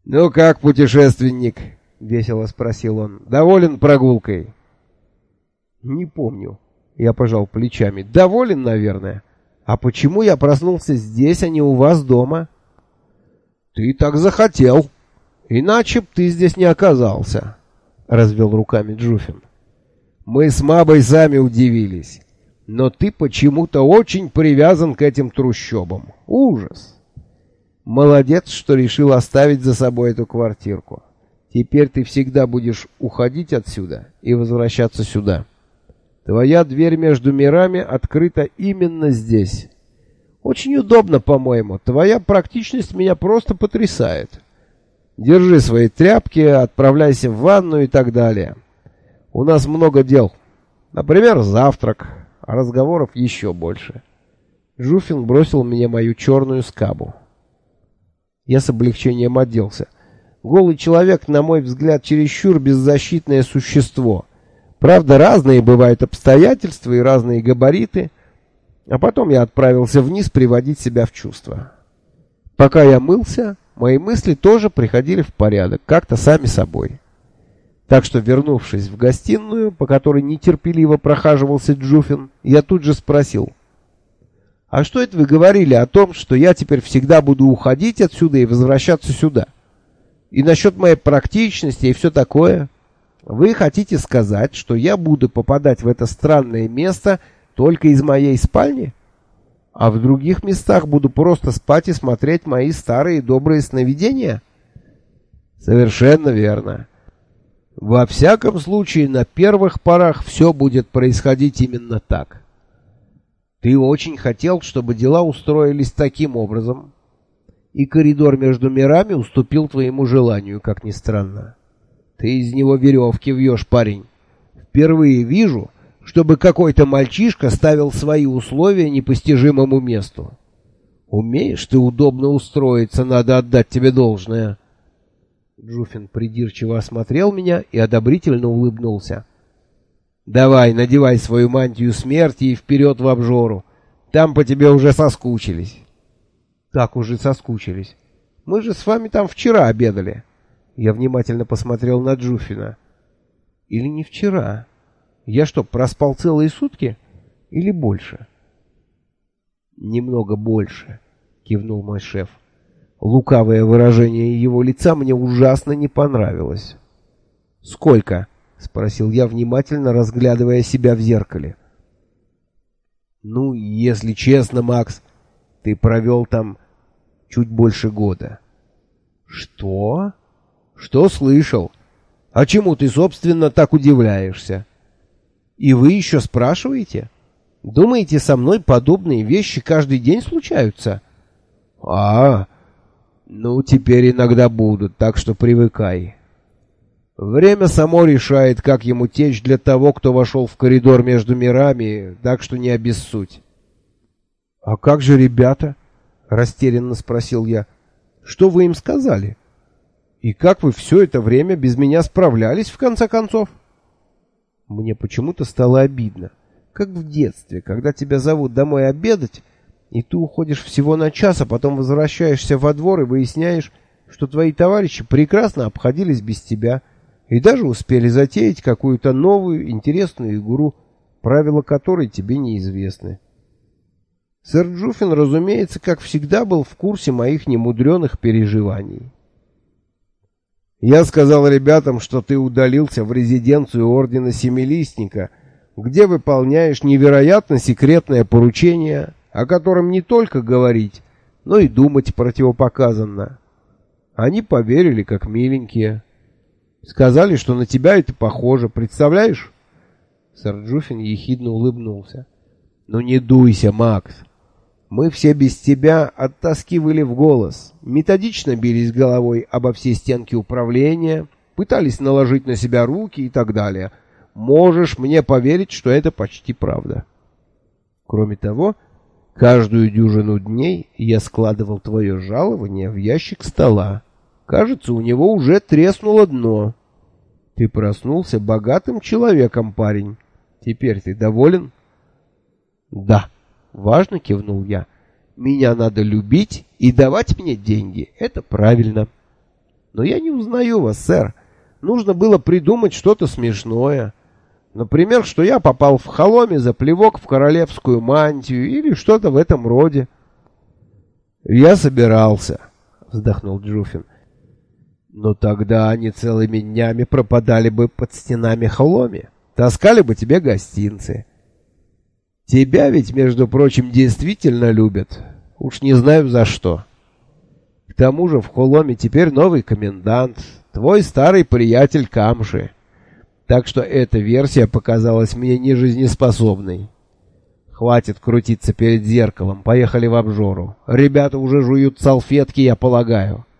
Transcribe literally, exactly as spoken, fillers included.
«Ну как, путешественник?» — весело спросил он. «Доволен прогулкой?» «Не помню». Я пожал плечами. «Доволен, наверное. А почему я проснулся здесь, а не у вас дома?» «Ты так захотел. Иначе б ты здесь не оказался», — развел руками Джуфин. «Мы с Мабой сами удивились. Но ты почему-то очень привязан к этим трущобам. Ужас. Молодец, что решил оставить за собой эту квартирку. Теперь ты всегда будешь уходить отсюда и возвращаться сюда. Твоя дверь между мирами открыта именно здесь. Очень удобно, по-моему. Твоя практичность меня просто потрясает. Держи свои тряпки, отправляйся в ванну и так далее. У нас много дел. Например, завтрак, а разговоров еще больше». Джуфин бросил мне мою черную скабу. Я с облегчением оделся. Голый человек, на мой взгляд, чересчур беззащитное существо. Правда, разные бывают обстоятельства и разные габариты. А потом я отправился вниз приводить себя в чувство. Пока я мылся, мои мысли тоже приходили в порядок, как-то сами собой. Так что, вернувшись в гостиную, по которой нетерпеливо прохаживался Джуфин, я тут же спросил: «А что это вы говорили о том, что я теперь всегда буду уходить отсюда и возвращаться сюда? И насчет моей практичности и все такое? Вы хотите сказать, что я буду попадать в это странное место только из моей спальни? А в других местах буду просто спать и смотреть мои старые добрые сновидения?» «Совершенно верно. Во всяком случае, на первых порах все будет происходить именно так. Ты очень хотел, чтобы дела устроились таким образом, и коридор между мирами уступил твоему желанию, как ни странно. Ты из него веревки вьешь, парень. Впервые вижу, чтобы какой-то мальчишка ставил свои условия непостижимому месту. Умеешь ты удобно устроиться, надо отдать тебе должное». Джуфин придирчиво осмотрел меня и одобрительно улыбнулся. «Давай, надевай свою мантию смерти и вперед в обжору. Там по тебе уже соскучились». «Так уже соскучились. Мы же с вами там вчера обедали». Я внимательно посмотрел на Джуфина. «Или не вчера? Я что, проспал целые сутки? Или больше?» «Немного больше», — кивнул мой шеф. Лукавое выражение его лица мне ужасно не понравилось. «Сколько?» — спросил я, внимательно разглядывая себя в зеркале. «Ну, если честно, Макс, ты провел там чуть больше года». «Что? Что слышал? А чему ты, собственно, так удивляешься? И вы еще спрашиваете? Думаете, со мной подобные вещи каждый день случаются?» «А, ну, теперь иногда будут, так что привыкай. Время само решает, как ему течь для того, кто вошел в коридор между мирами, так что не обессудь». «А как же ребята?» — растерянно спросил я. «Что вы им сказали? И как вы все это время без меня справлялись, в конце концов?» Мне почему-то стало обидно. Как в детстве, когда тебя зовут домой обедать, и ты уходишь всего на час, а потом возвращаешься во двор и выясняешь, что твои товарищи прекрасно обходились без тебя и даже успели затеять какую-то новую интересную игру, правила которой тебе неизвестны. Сэр Джуфин, разумеется, как всегда, был в курсе моих немудреных переживаний. «Я сказал ребятам, что ты удалился в резиденцию Ордена Семилистника, где выполняешь невероятно секретное поручение, о котором не только говорить, но и думать противопоказанно. Они поверили, как миленькие. Сказали, что на тебя это похоже, представляешь?» Сэр Джуфин ехидно улыбнулся. «Ну не дуйся, Макс. Мы все без тебя от тоски выли в голос, методично бились головой обо все стенки управления, пытались наложить на себя руки и так далее. Можешь мне поверить, что это почти правда. Кроме того, каждую дюжину дней я складывал твое жалование в ящик стола. Кажется, у него уже треснуло дно. Ты проснулся богатым человеком, парень. Теперь ты доволен?» «Да», — важно кивнул я. «Меня надо любить и давать мне деньги. Это правильно». Но я не узнаю вас, сэр. Нужно было придумать что-то смешное. Например, что я попал в Холоме за плевок в королевскую мантию или что-то в этом роде. «Я собирался», — вздохнул Джуффин. «Но тогда они целыми днями пропадали бы под стенами Холоми, таскали бы тебе гостинцы. Тебя ведь, между прочим, действительно любят. Уж не знаю за что. К тому же в Холоме теперь новый комендант, твой старый приятель Камши. Так что эта версия показалась мне нежизнеспособной. Хватит крутиться перед зеркалом, поехали в обжору. Ребята уже жуют салфетки, я полагаю».